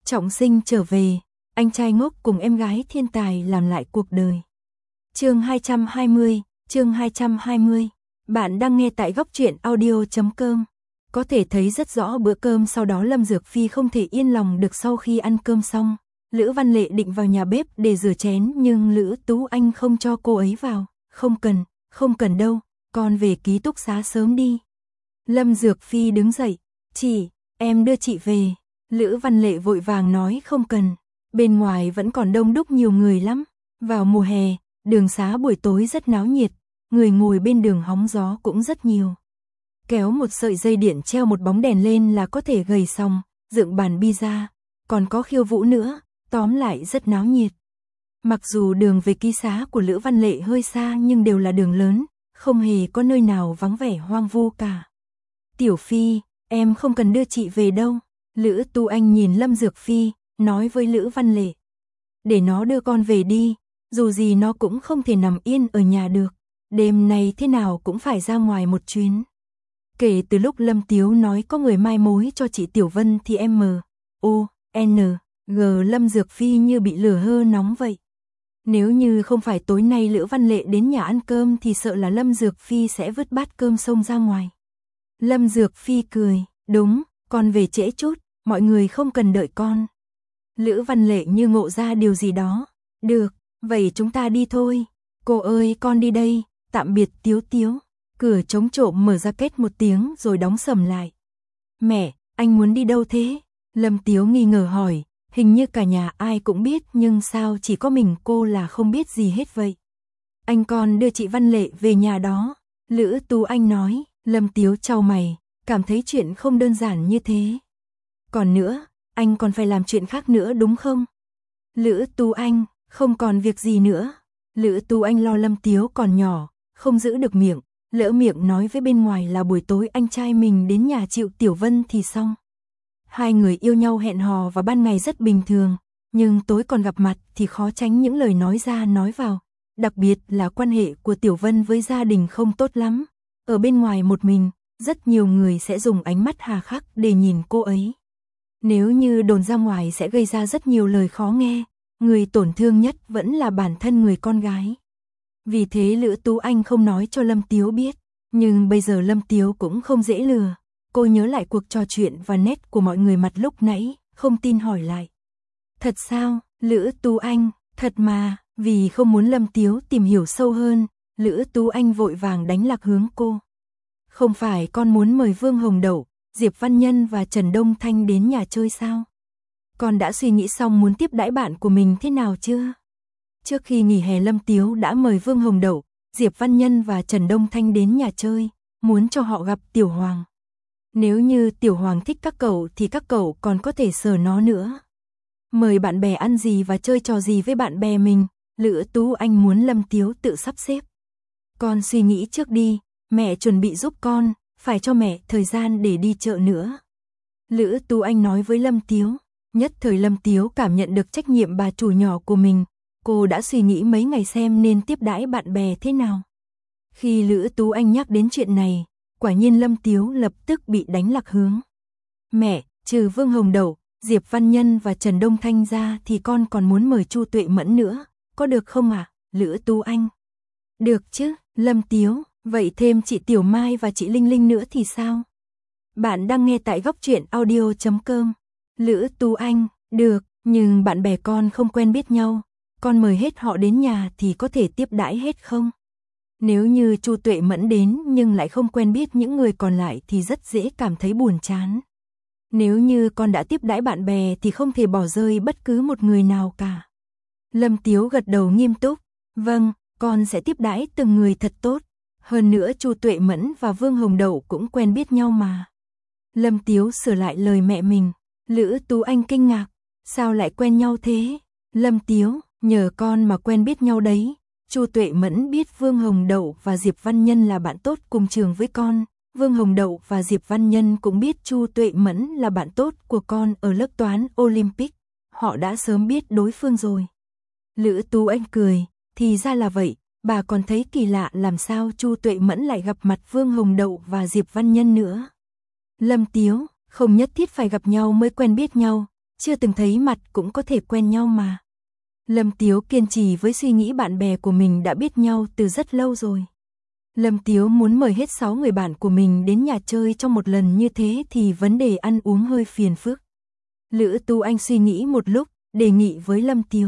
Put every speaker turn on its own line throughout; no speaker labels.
Trọng sinh trở về, anh trai ngốc cùng em gái thiên tài làm lại cuộc đời. Chương 220. Bạn đang nghe tại góc truyện audio.com. Có thể thấy rất rõ bữa cơm sau đó Lâm Dược Phi không thể yên lòng được. Sau khi ăn cơm xong, Lữ Văn Lệ định vào nhà bếp để rửa chén nhưng Lữ Tú Anh không cho cô ấy vào. Không cần đâu, con về ký túc xá sớm đi. Lâm Dược Phi đứng dậy, chị, em đưa chị về. Lữ Văn Lệ vội vàng nói không cần, bên ngoài vẫn còn đông đúc nhiều người lắm. Vào mùa hè, đường xá buổi tối rất náo nhiệt, người ngồi bên đường hóng gió cũng rất nhiều. Kéo một sợi dây điện treo một bóng đèn lên là có thể gầy xong, dựng bàn pizza, còn có khiêu vũ nữa, tóm lại rất náo nhiệt. Mặc dù đường về ký xá của Lữ Văn Lệ hơi xa nhưng đều là đường lớn, không hề có nơi nào vắng vẻ hoang vu cả. Tiểu Phi, em không cần đưa chị về đâu. Lữ Tu Anh nhìn Lâm Dược Phi, nói với Lữ Văn Lệ. Để nó đưa con về đi, dù gì nó cũng không thể nằm yên ở nhà được. Đêm nay thế nào cũng phải ra ngoài một chuyến. Kể từ lúc Lâm Tiếu nói có người mai mối cho chị Tiểu Vân thì M.O.N.G. Lâm Dược Phi như bị lửa hơ nóng vậy. Nếu như không phải tối nay Lữ Văn Lệ đến nhà ăn cơm thì sợ là Lâm Dược Phi sẽ vứt bát cơm xông ra ngoài. Lâm Dược Phi cười, đúng, con về trễ chút, mọi người không cần đợi con. Lữ Văn Lệ như ngộ ra điều gì đó. Được, vậy chúng ta đi thôi. Cô ơi con đi đây, tạm biệt Tiếu Tiếu. Cửa trống trộm mở ra két một tiếng rồi đóng sầm lại. Mẹ, anh muốn đi đâu thế? Lâm Tiếu nghi ngờ hỏi, hình như cả nhà ai cũng biết nhưng sao chỉ có mình cô là không biết gì hết vậy. Anh con đưa chị Văn Lệ về nhà đó. Lữ Tú Anh nói. Lâm Tiếu chau mày, cảm thấy chuyện không đơn giản như thế. Còn nữa, anh còn phải làm chuyện khác nữa đúng không? Lữ Tú Anh, không còn việc gì nữa. Lữ Tú Anh lo Lâm Tiếu còn nhỏ, không giữ được miệng, lỡ miệng nói với bên ngoài là buổi tối anh trai mình đến nhà Triệu Tiểu Vân thì xong. Hai người yêu nhau hẹn hò vào ban ngày rất bình thường, nhưng tối còn gặp mặt thì khó tránh những lời nói ra nói vào. Đặc biệt là quan hệ của Tiểu Vân với gia đình không tốt lắm. Ở bên ngoài một mình, rất nhiều người sẽ dùng ánh mắt hà khắc để nhìn cô ấy. Nếu như đồn ra ngoài sẽ gây ra rất nhiều lời khó nghe, người tổn thương nhất vẫn là bản thân người con gái. Vì thế Lữ Tú Anh không nói cho Lâm Tiếu biết, nhưng bây giờ Lâm Tiếu cũng không dễ lừa. Cô nhớ lại cuộc trò chuyện và nét của mọi người mặt lúc nãy, không tin hỏi lại. Thật sao, Lữ Tú Anh, thật mà, vì không muốn Lâm Tiếu tìm hiểu sâu hơn. Lữ Tú Anh vội vàng đánh lạc hướng cô. Không phải con muốn mời Vương Hồng Đậu, Diệp Văn Nhân và Trần Đông Thanh đến nhà chơi sao? Con đã suy nghĩ xong muốn tiếp đãi bạn của mình thế nào chưa? Trước khi nghỉ hè Lâm Tiếu đã mời Vương Hồng Đậu, Diệp Văn Nhân và Trần Đông Thanh đến nhà chơi, muốn cho họ gặp Tiểu Hoàng. Nếu như Tiểu Hoàng thích các cậu thì các cậu còn có thể sờ nó nữa. Mời bạn bè ăn gì và chơi trò gì với bạn bè mình, Lữ Tú Anh muốn Lâm Tiếu tự sắp xếp. Con suy nghĩ trước đi, mẹ chuẩn bị giúp con, phải cho mẹ thời gian để đi chợ nữa. Lữ Tú Anh nói với Lâm Tiếu, nhất thời Lâm Tiếu cảm nhận được trách nhiệm bà chủ nhỏ của mình, cô đã suy nghĩ mấy ngày xem nên tiếp đãi bạn bè thế nào. Khi Lữ Tú Anh nhắc đến chuyện này, quả nhiên Lâm Tiếu lập tức bị đánh lạc hướng. Mẹ, trừ Vương Hồng Đậu, Diệp Văn Nhân và Trần Đông Thanh ra thì con còn muốn mời Chu Tuệ Mẫn nữa, có được không ạ? Lữ Tú Anh. Được chứ, Lâm Tiếu, vậy thêm chị Tiểu Mai và chị Linh Linh nữa thì sao? Bạn đang nghe tại góc truyện audio.com. Lữ Tú Anh, được, nhưng bạn bè con không quen biết nhau, con mời hết họ đến nhà thì có thể tiếp đãi hết không? Nếu như Chu Tuệ Mẫn đến nhưng lại không quen biết những người còn lại thì rất dễ cảm thấy buồn chán. Nếu như con đã tiếp đãi bạn bè thì không thể bỏ rơi bất cứ một người nào cả. Lâm Tiếu gật đầu nghiêm túc, vâng, con sẽ tiếp đãi từng người thật tốt. Hơn nữa Chu Tuệ Mẫn và Vương Hồng Đậu cũng quen biết nhau mà. Lâm Tiếu sửa lại lời mẹ mình. Lữ Tú Anh kinh ngạc, sao lại quen nhau thế? Lâm Tiếu, nhờ con mà quen biết nhau đấy. Chu Tuệ Mẫn biết Vương Hồng Đậu và Diệp Văn Nhân là bạn tốt cùng trường với con. Vương Hồng Đậu và Diệp Văn Nhân cũng biết Chu Tuệ Mẫn là bạn tốt của con ở lớp toán Olympic. Họ đã sớm biết đối phương rồi. Lữ Tú Anh cười, thì ra là vậy, bà còn thấy kỳ lạ làm sao Chu Tuệ Mẫn lại gặp mặt Vương Hồng Đậu và Diệp Văn Nhân nữa. Lâm Tiếu, không nhất thiết phải gặp nhau mới quen biết nhau, chưa từng thấy mặt cũng có thể quen nhau mà. Lâm Tiếu kiên trì với suy nghĩ bạn bè của mình đã biết nhau từ rất lâu rồi. Lâm Tiếu muốn mời hết 6 người bạn của mình đến nhà chơi trong một lần như thế thì vấn đề ăn uống hơi phiền phức. Lữ Tú Anh suy nghĩ một lúc, đề nghị với Lâm Tiếu.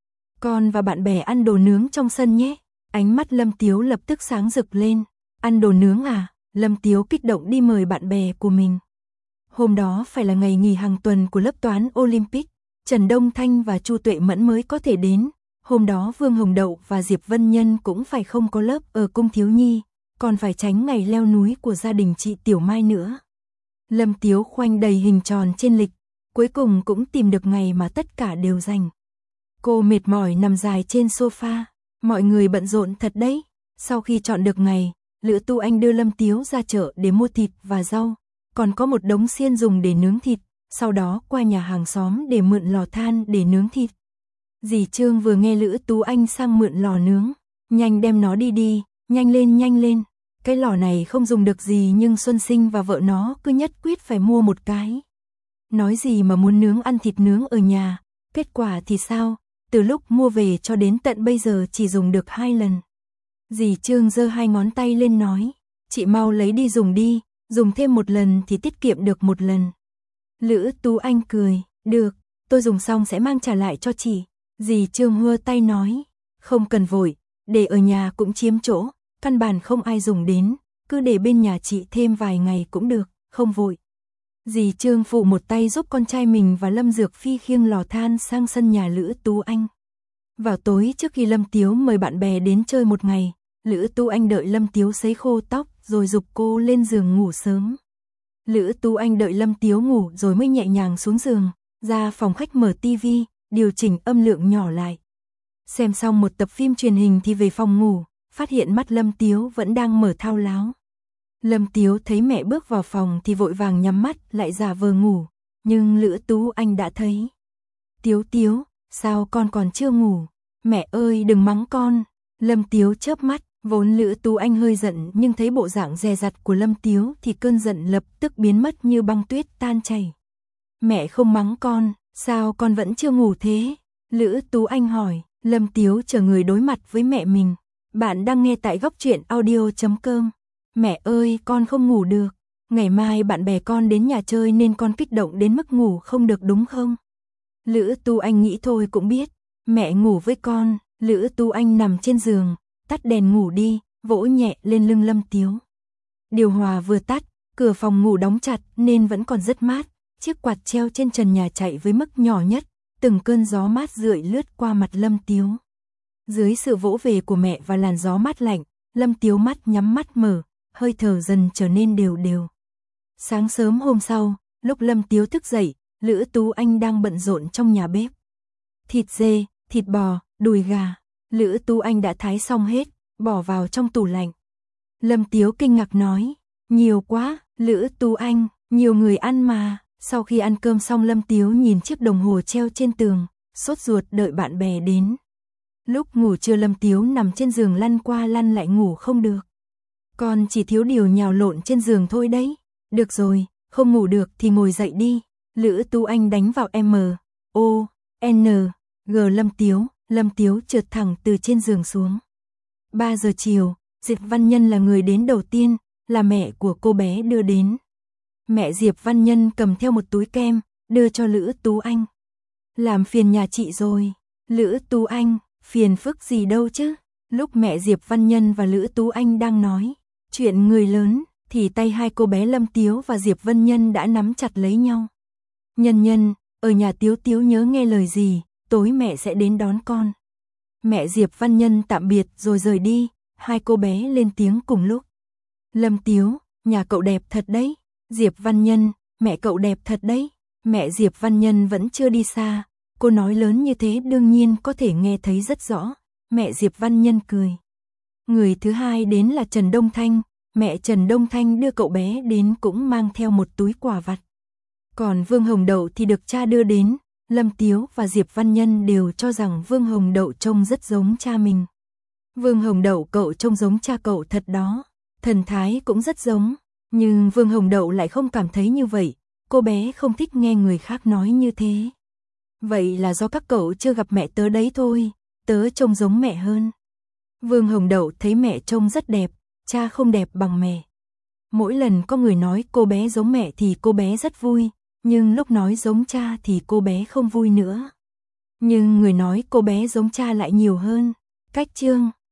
Con và bạn bè ăn đồ nướng trong sân nhé. Ánh mắt Lâm Tiếu lập tức sáng rực lên. Ăn đồ nướng à? Lâm Tiếu kích động đi mời bạn bè của mình. Hôm đó phải là ngày nghỉ hàng tuần của lớp toán Olympic. Trần Đông Thanh và Chu Tuệ Mẫn mới có thể đến. Hôm đó Vương Hồng Đậu và Diệp Vân Nhân cũng phải không có lớp ở cung thiếu nhi, còn phải tránh ngày leo núi của gia đình chị Tiểu Mai nữa. Lâm Tiếu khoanh đầy hình tròn trên lịch, cuối cùng cũng tìm được ngày mà tất cả đều rảnh. Cô mệt mỏi nằm dài trên sofa, mọi người bận rộn thật đấy. Sau khi chọn được ngày, Lữ Tú Anh đưa Lâm Tiếu ra chợ để mua thịt và rau, còn có một đống xiên dùng để nướng thịt, sau đó qua nhà hàng xóm để mượn lò than để nướng thịt. Dì Trương vừa nghe Lữ Tú Anh sang mượn lò nướng, nhanh đem nó đi đi, nhanh lên. Cái lò này không dùng được gì nhưng Xuân Sinh và vợ nó cứ nhất quyết phải mua một cái. Nói gì mà muốn nướng ăn thịt nướng ở nhà, kết quả thì sao, từ lúc mua về cho đến tận bây giờ chỉ dùng được 2 lần. Dì Trương giơ 2 ngón tay lên nói, chị mau lấy đi dùng đi, dùng thêm 1 lần thì tiết kiệm được 1 lần. Lữ Tú Anh cười, được, tôi dùng xong sẽ mang trả lại cho chị. Dì Trương hua tay nói, không cần vội, để ở nhà cũng chiếm chỗ, căn bản không ai dùng đến, cứ để bên nhà chị thêm vài ngày cũng được, không vội. Dì Trương phụ một tay giúp con trai mình và Lâm Dược Phi khiêng lò than sang sân nhà Lữ Tú Anh. Vào tối trước khi Lâm Tiếu mời bạn bè đến chơi một ngày, Lữ Tú Anh đợi Lâm Tiếu sấy khô tóc rồi giục cô lên giường ngủ sớm. Lữ Tú Anh đợi Lâm Tiếu ngủ rồi mới nhẹ nhàng xuống giường, ra phòng khách mở tivi, điều chỉnh âm lượng nhỏ lại. Xem xong một tập phim truyền hình thì về phòng ngủ, phát hiện mắt Lâm Tiếu vẫn đang mở thao láo. Lâm Tiếu thấy mẹ bước vào phòng thì vội vàng nhắm mắt lại giả vờ ngủ, nhưng Lữ Tú Anh đã thấy. Tiếu, sao con còn chưa ngủ? Mẹ ơi đừng mắng con. Lâm Tiếu chớp mắt, vốn Lữ Tú Anh hơi giận nhưng thấy bộ dạng dè dặt của Lâm Tiếu thì cơn giận lập tức biến mất như băng tuyết tan chảy. Mẹ không mắng con, sao con vẫn chưa ngủ thế? Lữ Tú Anh hỏi. Lâm Tiếu chờ người đối mặt với mẹ mình. Bạn đang nghe tại Góc Truyện Audio.com. Mẹ ơi con không ngủ được, ngày mai bạn bè con đến nhà chơi nên con kích động đến mức ngủ không được đúng không? Lữ Tú Anh nghĩ thôi cũng biết, mẹ ngủ với con. Lữ Tú Anh nằm trên giường, tắt đèn ngủ đi, vỗ nhẹ lên lưng Lâm Tiếu. Điều hòa vừa tắt, cửa phòng ngủ đóng chặt nên vẫn còn rất mát, chiếc quạt treo trên trần nhà chạy với mức nhỏ nhất, từng cơn gió mát rượi lướt qua mặt Lâm Tiếu. Dưới sự vỗ về của mẹ và làn gió mát lạnh, Lâm Tiếu mắt nhắm mắt mở, hơi thở dần trở nên đều đều. Sáng sớm hôm sau, lúc Lâm Tiếu thức dậy, Lữ Tú Anh đang bận rộn trong nhà bếp. Thịt dê, thịt bò, đùi gà, Lữ Tú Anh đã thái xong hết, bỏ vào trong tủ lạnh. Lâm Tiếu kinh ngạc nói, nhiều quá, Lữ Tú Anh, nhiều người ăn mà. Sau khi ăn cơm xong Lâm Tiếu nhìn chiếc đồng hồ treo trên tường, sốt ruột đợi bạn bè đến. Lúc ngủ trưa Lâm Tiếu nằm trên giường lăn qua lăn lại ngủ không được. Con chỉ thiếu điều nhào lộn trên giường thôi đấy. Được rồi, không ngủ được thì ngồi dậy đi. Lữ Tú Anh đánh vào M-O-N-G Lâm Tiếu trượt thẳng từ trên giường xuống. 3 giờ chiều, Diệp Văn Nhân là người đến đầu tiên, là mẹ của cô bé đưa đến. Mẹ Diệp Văn Nhân cầm theo một túi kem, đưa cho Lữ Tú Anh. Làm phiền nhà chị rồi. Lữ Tú Anh, phiền phức gì đâu chứ. Lúc mẹ Diệp Văn Nhân và Lữ Tú Anh đang nói chuyện người lớn, thì tay hai cô bé Lâm Tiếu và Diệp Văn Nhân đã nắm chặt lấy nhau. Nhân, ở nhà Tiếu nhớ nghe lời gì, tối mẹ sẽ đến đón con. Mẹ Diệp Văn Nhân tạm biệt rồi rời đi, hai cô bé lên tiếng cùng lúc. Lâm Tiếu, nhà cậu đẹp thật đấy. Diệp Văn Nhân, mẹ cậu đẹp thật đấy. Mẹ Diệp Văn Nhân vẫn chưa đi xa, cô nói lớn như thế đương nhiên có thể nghe thấy rất rõ. Mẹ Diệp Văn Nhân cười. Người thứ hai đến là Trần Đông Thanh, mẹ Trần Đông Thanh đưa cậu bé đến cũng mang theo một túi quà vặt. Còn Vương Hồng Đậu thì được cha đưa đến, Lâm Tiếu và Diệp Văn Nhân đều cho rằng Vương Hồng Đậu trông rất giống cha mình. Vương Hồng Đậu cậu trông giống cha cậu thật đó, thần thái cũng rất giống, nhưng Vương Hồng Đậu lại không cảm thấy như vậy, cô bé không thích nghe người khác nói như thế. Vậy là do các cậu chưa gặp mẹ tớ đấy thôi, tớ trông giống mẹ hơn. Vương Hồng Đậu thấy mẹ trông rất đẹp, cha không đẹp bằng mẹ. Mỗi lần có người nói cô bé giống mẹ thì cô bé rất vui, nhưng lúc nói giống cha thì cô bé không vui nữa. Nhưng người nói cô bé giống cha lại nhiều hơn. Cách chương